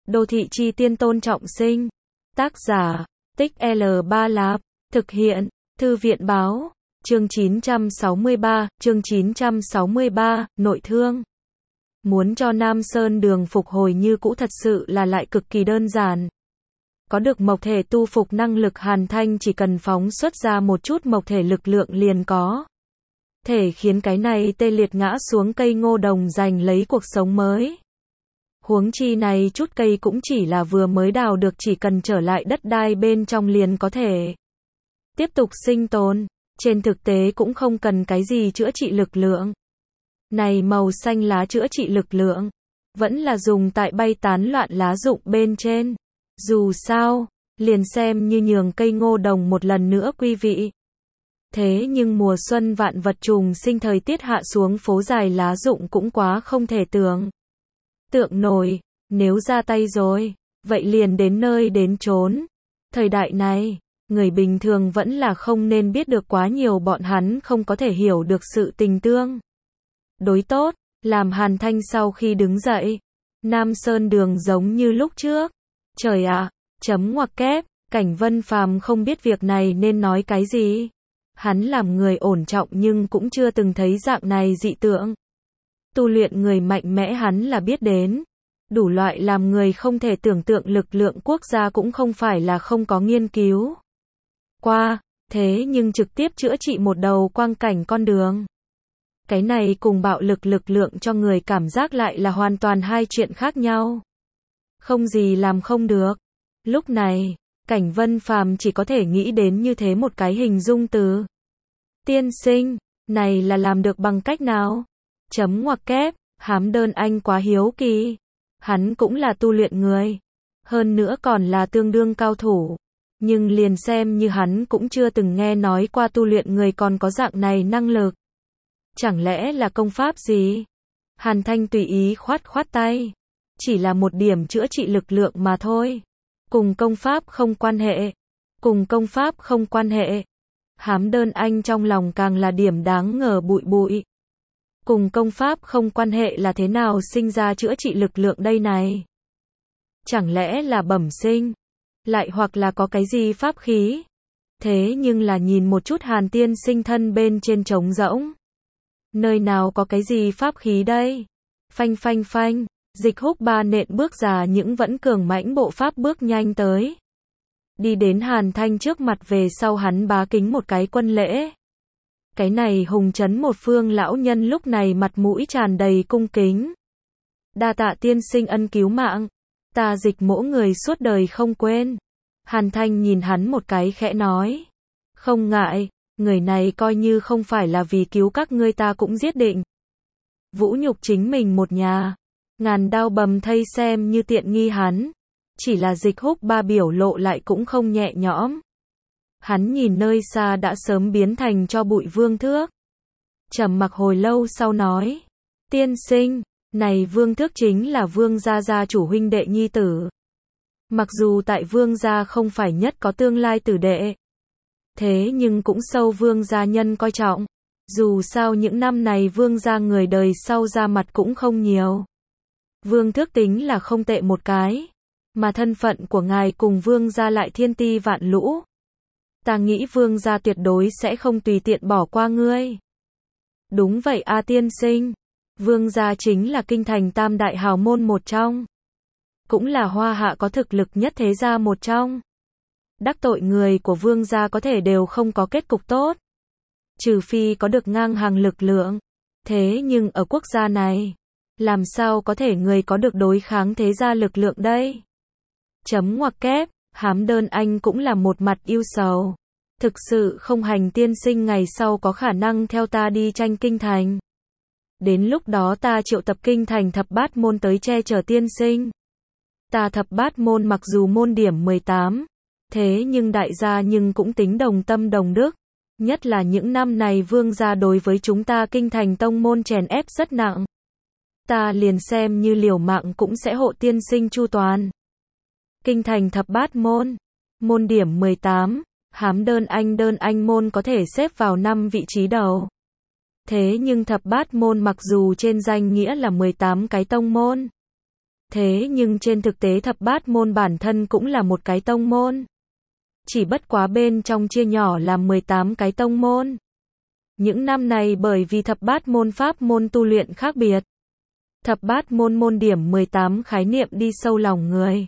Đô thị chi tiên Tôn Trọng Sinh. Tác giả, Tích L3 Lạp. Thực hiện, Thư viện báo. Chương 963, nội thương. Muốn cho Nam Sơn Đường phục hồi như cũ thật sự là lại cực kỳ đơn giản. Có được mộc thể tu phục năng lực, Hàn Thanh chỉ cần phóng xuất ra một chút mộc thể lực lượng liền có thể khiến cái này tê liệt ngã xuống cây ngô đồng giành lấy cuộc sống mới. Huống chi này chút cây cũng chỉ là vừa mới đào được, chỉ cần trở lại đất đai bên trong liền có thể tiếp tục sinh tồn. Trên thực tế cũng không cần cái gì chữa trị lực lượng. Này màu xanh lá chữa trị lực lượng vẫn là dùng tại bay tán loạn lá rụng bên trên. Dù sao, liền xem như nhường cây ngô đồng một lần nữa quy vị. Thế nhưng mùa xuân vạn vật trùng sinh, thời tiết hạ xuống, phố dài lá rụng cũng quá không thể tưởng tượng nổi. Nếu ra tay rồi, vậy liền đến nơi đến chốn. Thời đại này, người bình thường vẫn là không nên biết được quá nhiều bọn hắn không có thể hiểu được sự tình tương đối tốt. Làm Hàn Thanh sau khi đứng dậy, Nam Sơn Đường giống như lúc trước. Trời ạ, chấm ngoặc kép, Cảnh Vân Phàm không biết việc này nên nói cái gì. Hắn làm người ổn trọng nhưng cũng chưa từng thấy dạng này dị tượng. Tu luyện người mạnh mẽ hắn là biết đến. Đủ loại làm người không thể tưởng tượng lực lượng quốc gia cũng không phải là không có nghiên cứu qua, thế nhưng trực tiếp chữa trị một đầu quang cảnh con đường, cái này cùng bạo lực lực lượng cho người cảm giác lại là hoàn toàn hai chuyện khác nhau. Không gì làm không được. Lúc này, Cảnh Vân Phàm chỉ có thể nghĩ đến như thế một cái hình dung từ. Tiên sinh, này là làm được bằng cách nào? Chấm ngoặc kép, Hám Đơn Anh quá hiếu kỳ. Hắn cũng là tu luyện người. Hơn nữa còn là tương đương cao thủ. Nhưng liền xem như hắn cũng chưa từng nghe nói qua tu luyện người còn có dạng này năng lực. Chẳng lẽ là công pháp gì? Hàn Thanh tùy ý khoát khoát tay. Chỉ là một điểm chữa trị lực lượng mà thôi. Cùng công pháp không quan hệ. Cùng công pháp không quan hệ. Hám Đơn Anh trong lòng càng là điểm đáng ngờ bụi bụi. Cùng công pháp không quan hệ là thế nào sinh ra chữa trị lực lượng đây này? Chẳng lẽ là bẩm sinh? Lại hoặc là có cái gì pháp khí? Thế nhưng là nhìn một chút Hàn tiên sinh thân bên trên trống rỗng. Nơi nào có cái gì pháp khí đây? Phanh phanh phanh, Dịch Húc ba nện bước già những vẫn cường mãnh bộ pháp bước nhanh tới. Đi đến Hàn Thanh trước mặt, về sau hắn bá kính một cái quân lễ. Cái này hùng trấn một phương lão nhân lúc này mặt mũi tràn đầy cung kính. Đa tạ tiên sinh ân cứu mạng. Ta Dịch mỗ người suốt đời không quên. Hàn Thanh nhìn hắn một cái khẽ nói. Không ngại, người này coi như không phải là vì cứu các ngươi ta cũng giết định. Vũ nhục chính mình một nhà. Ngàn đao bầm thây xem như tiện nghi hắn. Chỉ là Dịch Húc ba biểu lộ lại cũng không nhẹ nhõm. Hắn nhìn nơi xa đã sớm biến thành cho bụi Vương Thước. Trầm mặc hồi lâu sau nói. Tiên sinh, này Vương Thước chính là Vương gia gia chủ huynh đệ nhi tử. Mặc dù tại Vương gia không phải nhất có tương lai tử đệ. Thế nhưng cũng sâu Vương gia nhân coi trọng. Dù sao những năm này Vương gia người đời sau ra mặt cũng không nhiều. Vương Thước tính là không tệ một cái. Mà thân phận của ngài cùng Vương gia lại thiên ti vạn lũ. Ta nghĩ Vương gia tuyệt đối sẽ không tùy tiện bỏ qua ngươi. Đúng vậy a tiên sinh. Vương gia chính là kinh thành tam đại hào môn một trong. Cũng là Hoa Hạ có thực lực nhất thế gia một trong. Đắc tội người của Vương gia có thể đều không có kết cục tốt. Trừ phi có được ngang hàng lực lượng. Thế nhưng ở quốc gia này, làm sao có thể người có được đối kháng thế gia lực lượng đây? Chấm ngoặc kép, Hám Đơn Anh cũng là một mặt yêu sầu. Thực sự không hành tiên sinh ngày sau có khả năng theo ta đi tranh kinh thành. Đến lúc đó ta triệu tập kinh thành thập bát môn tới che chở tiên sinh. Ta thập bát môn mặc dù môn điểm 18, thế nhưng đại gia nhưng cũng tính đồng tâm đồng đức. Nhất là những năm này Vương gia đối với chúng ta kinh thành tông môn chèn ép rất nặng. Ta liền xem như liều mạng cũng sẽ hộ tiên sinh chu toàn. Kinh thành thập bát môn, môn điểm 18, Hám Đơn Anh môn có thể xếp vào 5 vị trí đầu. Thế nhưng thập bát môn mặc dù trên danh nghĩa là 18 cái tông môn, Thế nhưng trên thực tế thập bát môn bản thân cũng là một cái tông môn. Chỉ bất quá bên trong chia nhỏ làm 18 cái tông môn. Những năm này bởi vì thập bát môn pháp môn tu luyện khác biệt. Thập bát môn môn điểm 18 khái niệm đi sâu lòng người.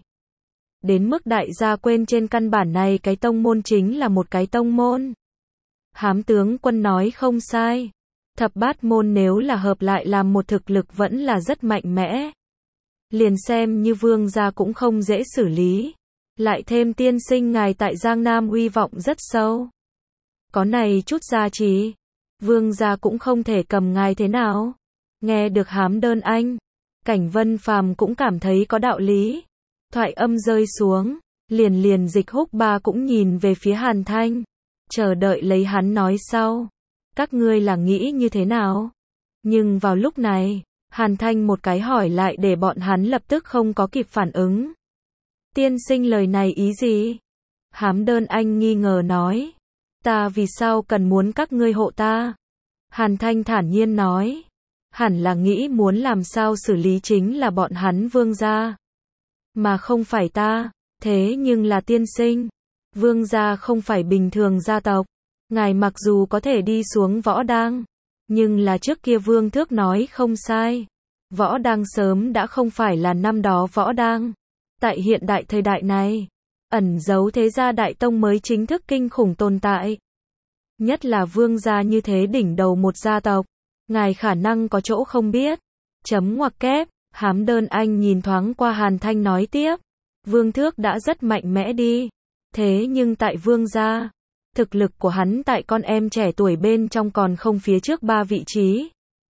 Đến mức đại gia quên trên căn bản này cái tông môn chính là một cái tông môn. Hám tướng quân nói không sai. Thập bát môn nếu là hợp lại làm một thực lực vẫn là rất mạnh mẽ. Liền xem như vương gia cũng không dễ xử lý. Lại thêm tiên sinh ngài tại Giang Nam uy vọng rất sâu. Có này chút gia trí. Vương gia cũng không thể cầm ngài thế nào. Nghe được Hám Đơn Anh. Cảnh Vân Phàm cũng cảm thấy có đạo lý. Thoại âm rơi xuống. Liền Dịch Húc Ba cũng nhìn về phía Hàn Thanh. Chờ đợi lấy hắn nói sau. Các ngươi là nghĩ như thế nào? Nhưng vào lúc này, Hàn Thanh một cái hỏi lại để bọn hắn lập tức không có kịp phản ứng. Tiên sinh lời này ý gì? Hám Đơn Anh nghi ngờ nói. Ta vì sao cần muốn các ngươi hộ ta? Hàn Thanh thản nhiên nói. Hẳn là nghĩ muốn làm sao xử lý chính là bọn hắn vương gia. Mà không phải ta, thế nhưng là tiên sinh. Vương gia không phải bình thường gia tộc. Ngài mặc dù có thể đi xuống võ đang, nhưng là trước kia Vương Thước nói không sai. Võ đang sớm đã không phải là năm đó võ đang. Tại hiện đại thời đại này, ẩn giấu thế gia đại tông mới chính thức kinh khủng tồn tại. Nhất là vương gia như thế đỉnh đầu một gia tộc, ngài khả năng có chỗ không biết. Chấm ngoặc kép, Hám Đơn Anh nhìn thoáng qua Hàn Thanh nói tiếp. Vương Thước đã rất mạnh mẽ đi. Thế nhưng tại vương gia, thực lực của hắn tại con em trẻ tuổi bên trong còn không phía trước 3 vị trí.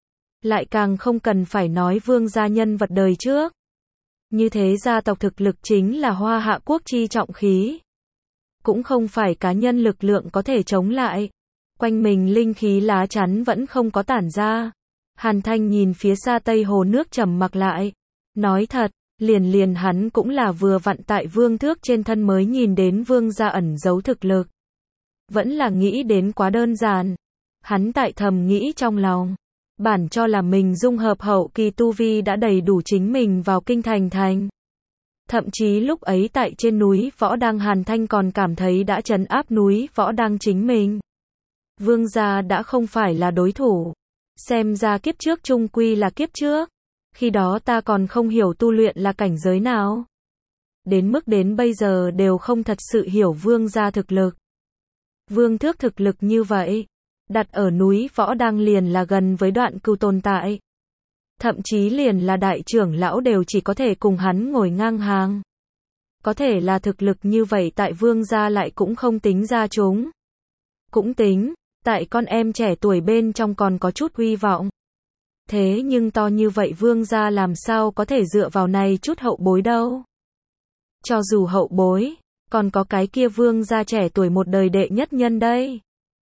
Lại càng không cần phải nói vương gia nhân vật đời trước. Như thế gia tộc thực lực chính là Hoa Hạ quốc chi trọng khí. Cũng không phải cá nhân lực lượng có thể chống lại. Quanh mình linh khí lá chắn vẫn không có tản ra. Hàn Thanh nhìn phía xa Tây Hồ nước trầm mặc lại. Nói thật, liền hắn cũng là vừa vặn tại Vương Thước trên thân mới nhìn đến vương gia ẩn giấu thực lực. Vẫn là nghĩ đến quá đơn giản. Hắn tại thầm nghĩ trong lòng. Bản cho là mình dung hợp hậu kỳ tu vi đã đầy đủ chính mình vào kinh thành. Thậm chí lúc ấy tại trên núi Võ Đang Hàn Thanh còn cảm thấy đã trấn áp núi Võ Đang chính mình. Vương gia đã không phải là đối thủ. Xem ra kiếp trước chung quy là kiếp trước. Khi đó ta còn không hiểu tu luyện là cảnh giới nào. Đến mức đến bây giờ đều không thật sự hiểu vương gia thực lực. Vương Thước thực lực như vậy, đặt ở núi Võ Đang liền là gần với Đoạn Cừu tồn tại. Thậm chí liền là đại trưởng lão đều chỉ có thể cùng hắn ngồi ngang hàng. Có thể là thực lực như vậy tại vương gia lại cũng không tính ra chúng. Cũng tính, tại con em trẻ tuổi bên trong còn có chút uy vọng. Thế nhưng to như vậy vương gia làm sao có thể dựa vào này chút hậu bối đâu. Cho dù hậu bối, còn có cái kia vương gia trẻ tuổi một đời đệ nhất nhân đây.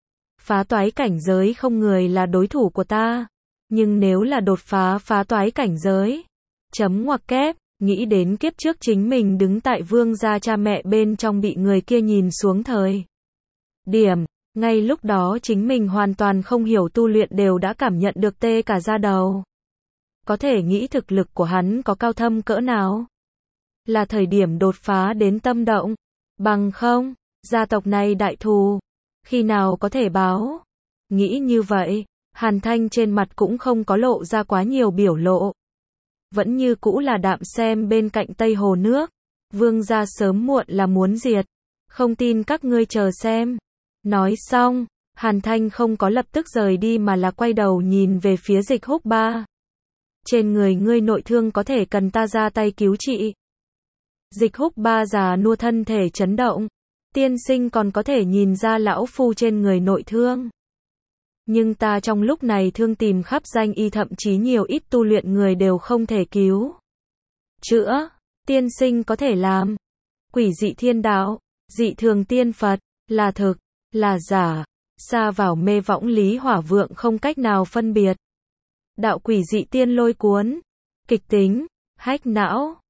Phá toái cảnh giới không người là đối thủ của ta. Nhưng nếu là đột phá toái cảnh giới. Chấm ngoặc kép, nghĩ đến kiếp trước chính mình đứng tại vương gia cha mẹ bên trong bị người kia nhìn xuống thời điểm. Ngay lúc đó chính mình hoàn toàn không hiểu tu luyện đều đã cảm nhận được tê cả da đầu. Có thể nghĩ thực lực của hắn có cao thâm cỡ nào. Là thời điểm đột phá đến tâm động. Bằng không, gia tộc này đại thù. Khi nào có thể báo? Nghĩ như vậy, Hàn Thanh trên mặt cũng không có lộ ra quá nhiều biểu lộ. Vẫn như cũ là đạm xem bên cạnh Tây Hồ nước. Vương gia sớm muộn là muốn diệt. Không tin các ngươi chờ xem. Nói xong, Hàn Thanh không có lập tức rời đi mà là quay đầu nhìn về phía Dịch Húc Ba. Trên người ngươi nội thương có thể cần ta ra tay cứu trị. Dịch Húc Ba già nua thân thể chấn động. Tiên sinh còn có thể nhìn ra lão phu trên người nội thương. Nhưng ta trong lúc này thương tìm khắp danh y thậm chí nhiều ít tu luyện người đều không thể cứu. Chữa, tiên sinh có thể làm. Quỷ dị thiên đạo, dị thường tiên Phật, là thực, là giả, xa vào mê võng lý hỏa vượng không cách nào phân biệt. Đạo quỷ dị tiên lôi cuốn, kịch tính, hách não,